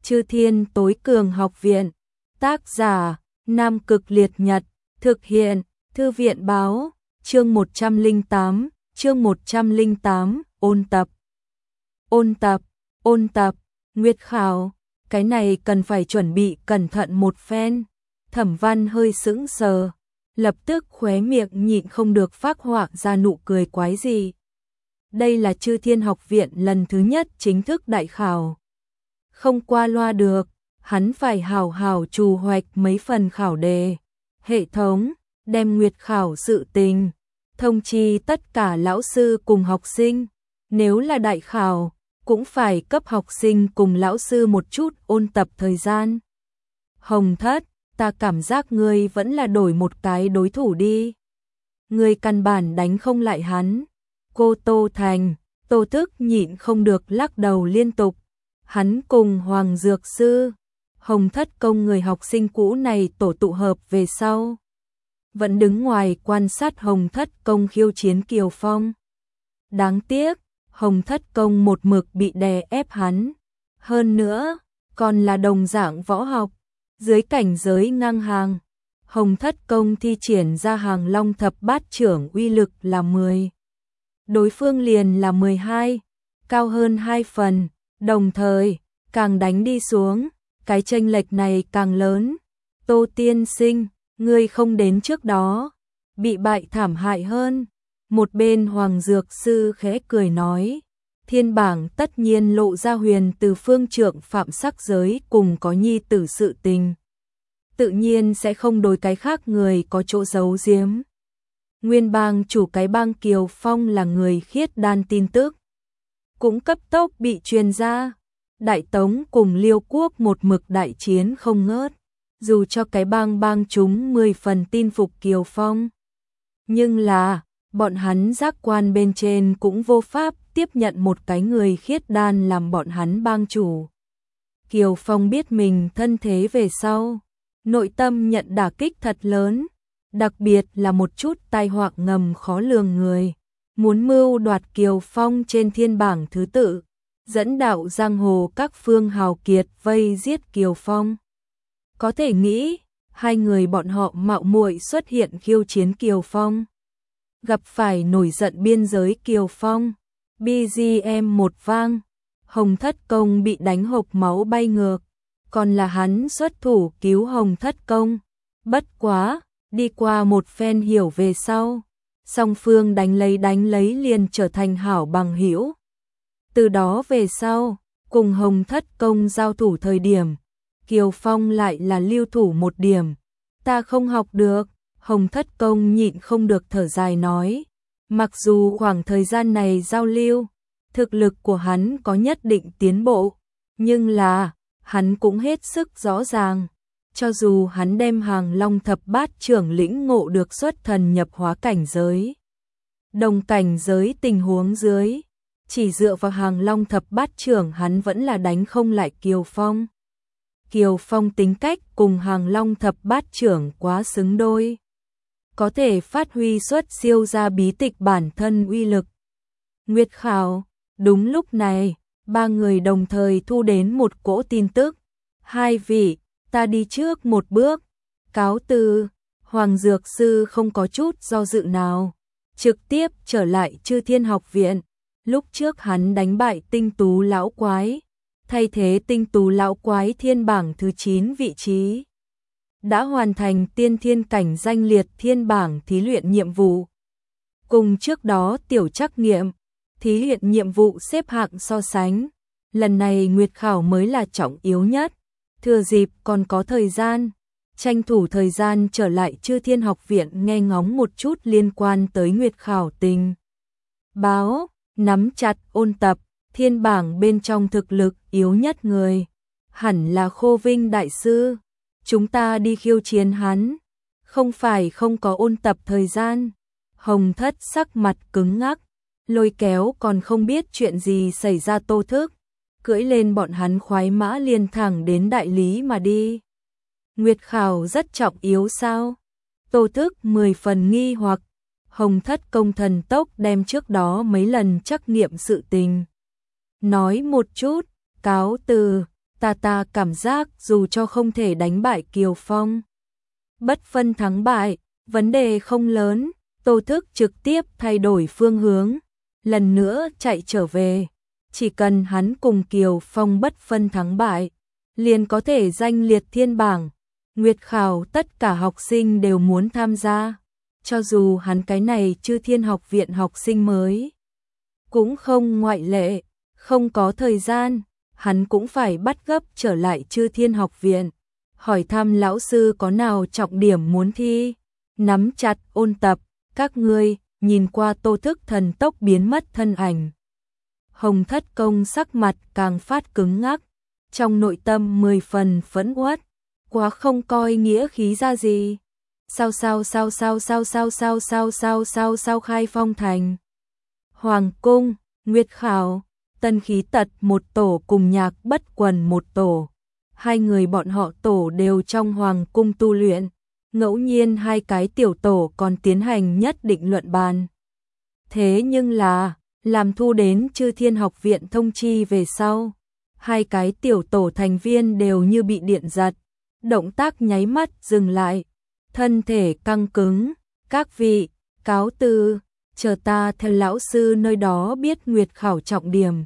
Chư Thiên Tối Cường Học Viện. Tác giả: Nam Cực Liệt Nhật. Thực hiện: Thư viện báo. Chương 108, ôn tập. Ôn tập, Nguyệt khảo, cái này cần phải chuẩn bị cẩn thận một phen. Thẩm Văn hơi sững sờ, lập tức khóe miệng nhịn không được phác họa ra nụ cười quái gì. Đây là Chư Thiên Học Viện lần thứ nhất chính thức đại khảo. Không qua loa được, hắn phải hào hào trù hoạch mấy phần khảo đề. Hệ thống, đem Nguyệt khảo sự tình, thông chi tất cả lão sư cùng học sinh. Nếu là đại khảo, cũng phải cấp học sinh cùng lão sư một chút ôn tập thời gian. Hồng Thất, ta cảm giác ngươi vẫn là đổi một cái đối thủ đi. Ngươi căn bản đánh không lại hắn. Cô Tô Thành, Tô Thức nhịn không được lắc đầu liên tục. Hắn cùng Hoàng Dược Sư, Hồng Thất Công người học sinh cũ này tổ tụ hợp về sau. Vẫn đứng ngoài quan sát Hồng Thất Công khiêu chiến Kiều Phong. Đáng tiếc, Hồng Thất Công một mực bị đè ép hắn. Hơn nữa, còn là đồng dạng võ học, dưới cảnh giới ngang hàng. Hồng Thất Công thi triển ra Hàng Long Thập Bát Chưởng uy lực là 10. Đối phương liền là 12, cao hơn 2 phần. Đồng thời, càng đánh đi xuống, cái chênh lệch này càng lớn. Tô tiên sinh, ngươi không đến trước đó, bị bại thảm hại hơn. Một bên Hoàng Dược Sư khẽ cười nói, thiên bảng tất nhiên lộ ra huyền từ phương trượng phạm sắc giới cùng có nhi tử sự tình. Tự nhiên sẽ không đối cái khác người có chỗ giấu giếm. Nguyên bang chủ cái bang Kiều Phong là người khiết đan tin tức. Cũng cấp tốc bị truyền ra. Đại Tống cùng Liêu Quốc một mực đại chiến không ngớt. Dù cho cái bang chúng 10 phần tin phục Kiều Phong. Nhưng là, bọn hắn giác quan bên trên cũng vô pháp tiếp nhận một cái người khiết đan làm bọn hắn bang chủ. Kiều Phong biết mình thân thế về sau, nội tâm nhận đả kích thật lớn, đặc biệt là một chút tai họa ngầm khó lường người, muốn mưu đoạt Kiều Phong trên thiên bảng thứ tự, dẫn đạo giang hồ các phương hào kiệt vây giết Kiều Phong. Có thể nghĩ, hai người bọn họ mạo muội xuất hiện khiêu chiến Kiều Phong. Gặp phải nổi giận biên giới Kiều Phong, BGM một vang, Hồng Thất Công bị đánh hộc máu bay ngược, còn là hắn xuất thủ cứu Hồng Thất Công. Bất quá, đi qua một phen hiểu về sau, song phương đánh lấy liền trở thành hảo bằng hữu. Từ đó về sau, cùng Hồng Thất Công giao thủ thời điểm, Kiều Phong lại là lưu thủ một điểm. Ta không học được. Hồng Thất Công nhịn không được thở dài nói, mặc dù khoảng thời gian này giao lưu, thực lực của hắn có nhất định tiến bộ, nhưng là, hắn cũng hết sức rõ ràng, cho dù hắn đem Hàng Long Thập Bát Chưởng lĩnh ngộ được xuất thần nhập hóa cảnh giới. Đồng cảnh giới tình huống dưới, chỉ dựa vào Hàng Long Thập Bát Chưởng hắn vẫn là đánh không lại Kiều Phong. Kiều Phong tính cách cùng Hàng Long Thập Bát Chưởng quá xứng đôi. Có thể phát huy xuất siêu ra bí tịch bản thân uy lực. Nguyệt khảo, đúng lúc này, ba người đồng thời thu đến một cỗ tin tức. Hai vị, ta đi trước một bước. Cáo từ, Hoàng Dược Sư không có chút do dự nào. Trực tiếp trở lại Chư Thiên Học Viện. Lúc trước hắn đánh bại Tinh Tú Lão Quái. Thay thế Tinh Tú Lão Quái thiên bảng thứ 9 vị trí. Đã hoàn thành tiên thiên cảnh danh liệt thiên bảng thí luyện nhiệm vụ. Cùng trước đó tiểu trắc nghiệm, thí luyện nhiệm vụ xếp hạng so sánh. Lần này Nguyệt khảo mới là trọng yếu nhất. Thừa dịp còn có thời gian, tranh thủ thời gian trở lại Chư Thiên Học Viện nghe ngóng một chút liên quan tới Nguyệt khảo tình báo, nắm chặt ôn tập, thiên bảng bên trong thực lực yếu nhất người. Hẳn là Khô Vinh Đại Sư. Chúng ta đi khiêu chiến hắn, không phải không có ôn tập thời gian. Hồng Thất sắc mặt cứng ngắc, lôi kéo còn không biết chuyện gì xảy ra Tô Thức, cưỡi lên bọn hắn khoái mã liền thẳng đến đại lý mà đi. Nguyệt khảo rất trọng yếu sao? Tô Thức 10 phần nghi hoặc. Hồng Thất Công thần tốc đem trước đó mấy lần trắc nghiệm sự tình nói một chút, cáo từ. Ta cảm giác dù cho không thể đánh bại Kiều Phong, bất phân thắng bại, vấn đề không lớn, Tô Thức trực tiếp thay đổi phương hướng, lần nữa chạy trở về. Chỉ cần hắn cùng Kiều Phong bất phân thắng bại, liền có thể danh liệt thiên bảng. Nguyệt khảo tất cả học sinh đều muốn tham gia, cho dù hắn cái này Chư Thiên học viện học sinh mới, cũng không ngoại lệ, không có thời gian, hắn cũng phải bắt gấp trở lại Chư Thiên học viện, hỏi thăm lão sư có nào trọng điểm muốn thi, nắm chặt ôn tập, các ngươi, nhìn qua Tô Thức thần tốc biến mất thân ảnh. Hồng Thất Công sắc mặt càng phát cứng ngắc, trong nội tâm 10 phần phẫn uất, quá không coi nghĩa khí ra gì. Sao Khai Phong thành. Hoàng cung, Nguyệt khảo, Tân Khí Tật một tổ cùng Nhạc Bất Quần một tổ. Hai người bọn họ tổ đều trong hoàng cung tu luyện, ngẫu nhiên hai cái tiểu tổ còn tiến hành nhất định luận bàn. Thế nhưng là, làm thu đến Chư Thiên học viện thông chi về sau, hai cái tiểu tổ thành viên đều như bị điện giật, động tác nháy mắt dừng lại, thân thể căng cứng, các vị, cáo từ, chờ ta theo lão sư nơi đó biết Nguyệt khảo trọng điểm.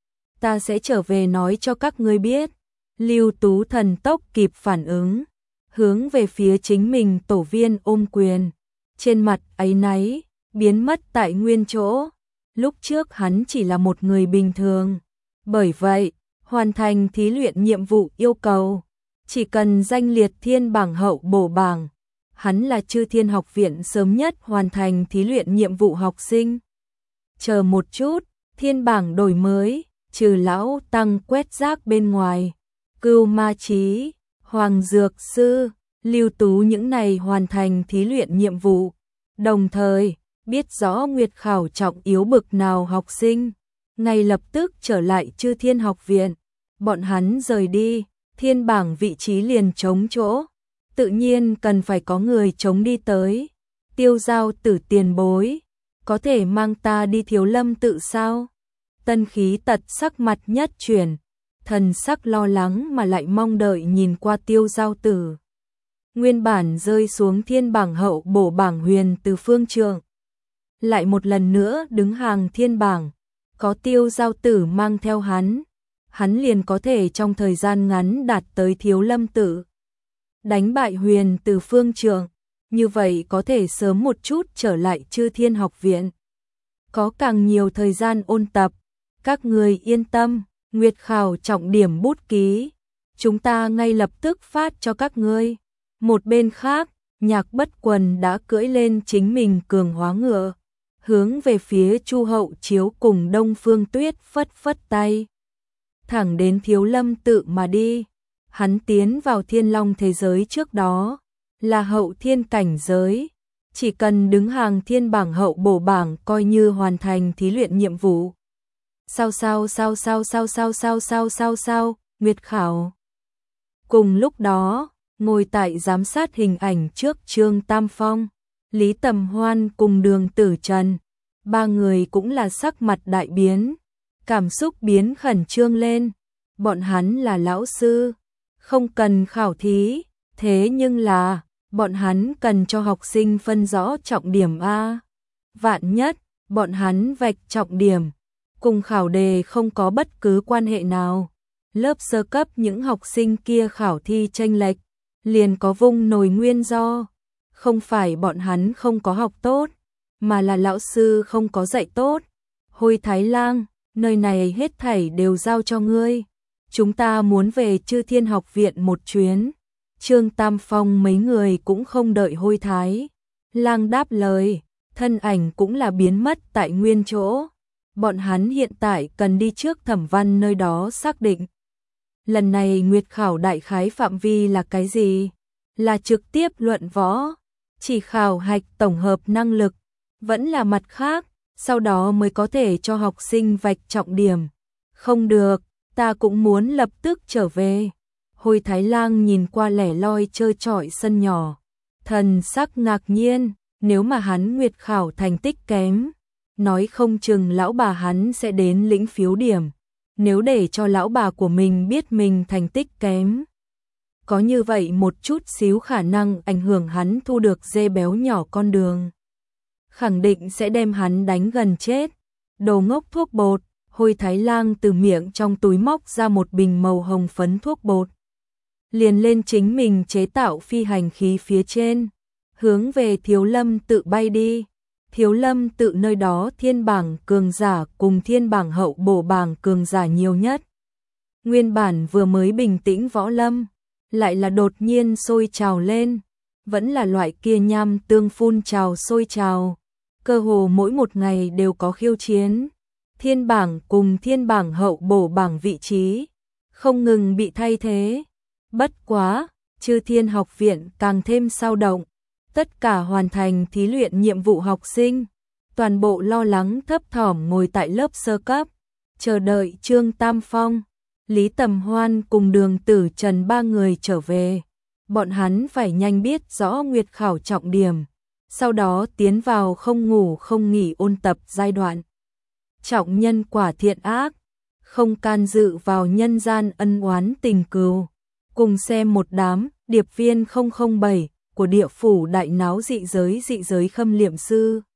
Ta sẽ trở về nói cho các ngươi biết. Lưu Tú thần tốc kịp phản ứng, hướng về phía chính mình tổ viên ôm quyền, trên mặt áy náy, biến mất tại nguyên chỗ. Lúc trước hắn chỉ là một người bình thường, bởi vậy, hoàn thành thí luyện nhiệm vụ yêu cầu, chỉ cần danh liệt thiên bảng hậu bổ bảng, hắn là Chư Thiên học viện sớm nhất hoàn thành thí luyện nhiệm vụ học sinh. Chờ một chút, thiên bảng đổi mới, trừ lão tăng quét rác bên ngoài, Cưu Ma Chí, Hoàng Dược Sư, Lưu Tú những này hoàn thành thí luyện nhiệm vụ, đồng thời biết rõ Nguyệt khảo trọng yếu bực nào học sinh, ngay lập tức trở lại Chư Thiên học viện. Bọn hắn rời đi, thiên bảng vị trí liền trống chỗ, tự nhiên cần phải có người chống đi tới. Tiêu Giao Tử tiền bối, có thể mang ta đi Thiếu Lâm tự sao? Tân Khí Tật sắc mặt nhất chuyển, thần sắc lo lắng mà lại mong đợi nhìn qua Tiêu Giao Tử. Nguyên bản rơi xuống thiên bảng hậu bổ bảng Huyền Từ Phương Trượng, lại một lần nữa đứng hàng thiên bảng, có Tiêu Giao Tử mang theo hắn liền có thể trong thời gian ngắn đạt tới Thiếu Lâm tự, đánh bại Huyền Từ Phương Trượng, như vậy có thể sớm một chút trở lại Chư Thiên học viện, có càng nhiều thời gian ôn tập. Các người yên tâm, Nguyệt khảo trọng điểm bút ký, chúng ta ngay lập tức phát cho các ngươi. Một bên khác, Nhạc Bất Quần đã cưỡi lên chính mình cường hóa ngựa, hướng về phía Chu Hậu Chiếu cùng Đông Phương Tuyết phất phất tay, thẳng đến Thiếu Lâm tự mà đi. Hắn tiến vào Thiên Long thế giới trước đó, là hậu thiên cảnh giới, chỉ cần đứng hàng thiên bảng hậu bổ bảng coi như hoàn thành thí luyện nhiệm vụ. Sao, Nguyệt khảo. Cùng lúc đó, ngồi tại giám sát hình ảnh trước Trương Tam Phong, Lý Tầm Hoan cùng Đường Tử Trần, ba người cũng là sắc mặt đại biến, cảm xúc biến khẩn trương lên. Bọn hắn là lão sư, không cần khảo thí, thế nhưng là, bọn hắn cần cho học sinh phân rõ trọng điểm A. Vạn nhất, bọn hắn vạch trọng điểm, cùng khảo đề không có bất cứ quan hệ nào. Lớp sơ cấp những học sinh kia khảo thi chênh lệch, liền có vung nổi nguyên do. Không phải bọn hắn không có học tốt, mà là lão sư không có dạy tốt. Hôi Thái Lang, nơi này hết thảy đều giao cho ngươi. Chúng ta muốn về Chư Thiên học viện một chuyến. Trương Tam Phong mấy người cũng không đợi Hôi Thái Lang đáp lời, thân ảnh cũng là biến mất tại nguyên chỗ. Bọn hắn hiện tại cần đi trước Thẩm Văn nơi đó xác định. Lần này Nguyệt khảo đại khái phạm vi là cái gì? Là trực tiếp luận võ, chỉ khảo hạch tổng hợp năng lực, vẫn là mặt khác, sau đó mới có thể cho học sinh vạch trọng điểm. Không được, ta cũng muốn lập tức trở về. Hôi Thái Lang nhìn qua lẻ loi chơi chọi sân nhỏ, thần sắc ngạc nhiên, nếu mà hắn Nguyệt khảo thành tích kém, nói không chừng lão bà hắn sẽ đến lĩnh phiếu điểm. nếu để cho lão bà của mình biết mình thành tích kém, có như vậy một chút xíu khả năng ảnh hưởng hắn thu được dê béo nhỏ con đường, khẳng định sẽ đem hắn đánh gần chết. Đồ ngốc thuốc bột. Hôi Thái Lang từ miệng trong túi móc ra một bình màu hồng phấn thuốc bột, liền lên chính mình chế tạo phi hành khí phía trên, hướng về Thiếu Lâm tự bay đi. Thiếu Lâm tự nơi đó thiên bảng cường giả cùng thiên bảng hậu bổ bảng cường giả nhiều nhất. Nguyên bản vừa mới bình tĩnh võ lâm, lại là đột nhiên sôi trào lên, vẫn là loại kia nham tương phun trào sôi trào, cơ hồ mỗi một ngày đều có khiêu chiến. Thiên bảng cùng thiên bảng hậu bổ bảng vị trí không ngừng bị thay thế. Bất quá, Chư Thiên học viện càng thêm sao động, tất cả hoàn thành thí luyện nhiệm vụ học sinh, toàn bộ lo lắng thấp thỏm ngồi tại lớp sơ cấp, chờ đợi Trương Tam Phong, Lý Tầm Hoan cùng Đường Tử Trần ba người trở về. Bọn hắn phải nhanh biết rõ nguyệt khảo trọng điểm, sau đó tiến vào không ngủ không nghỉ ôn tập giai đoạn. Trọng nhân quả thiện ác, không can dự vào nhân gian ân oán tình cừu. Cùng xem một đám điệp viên 007 của địa phủ đại náo dị giới khâm liệm sư.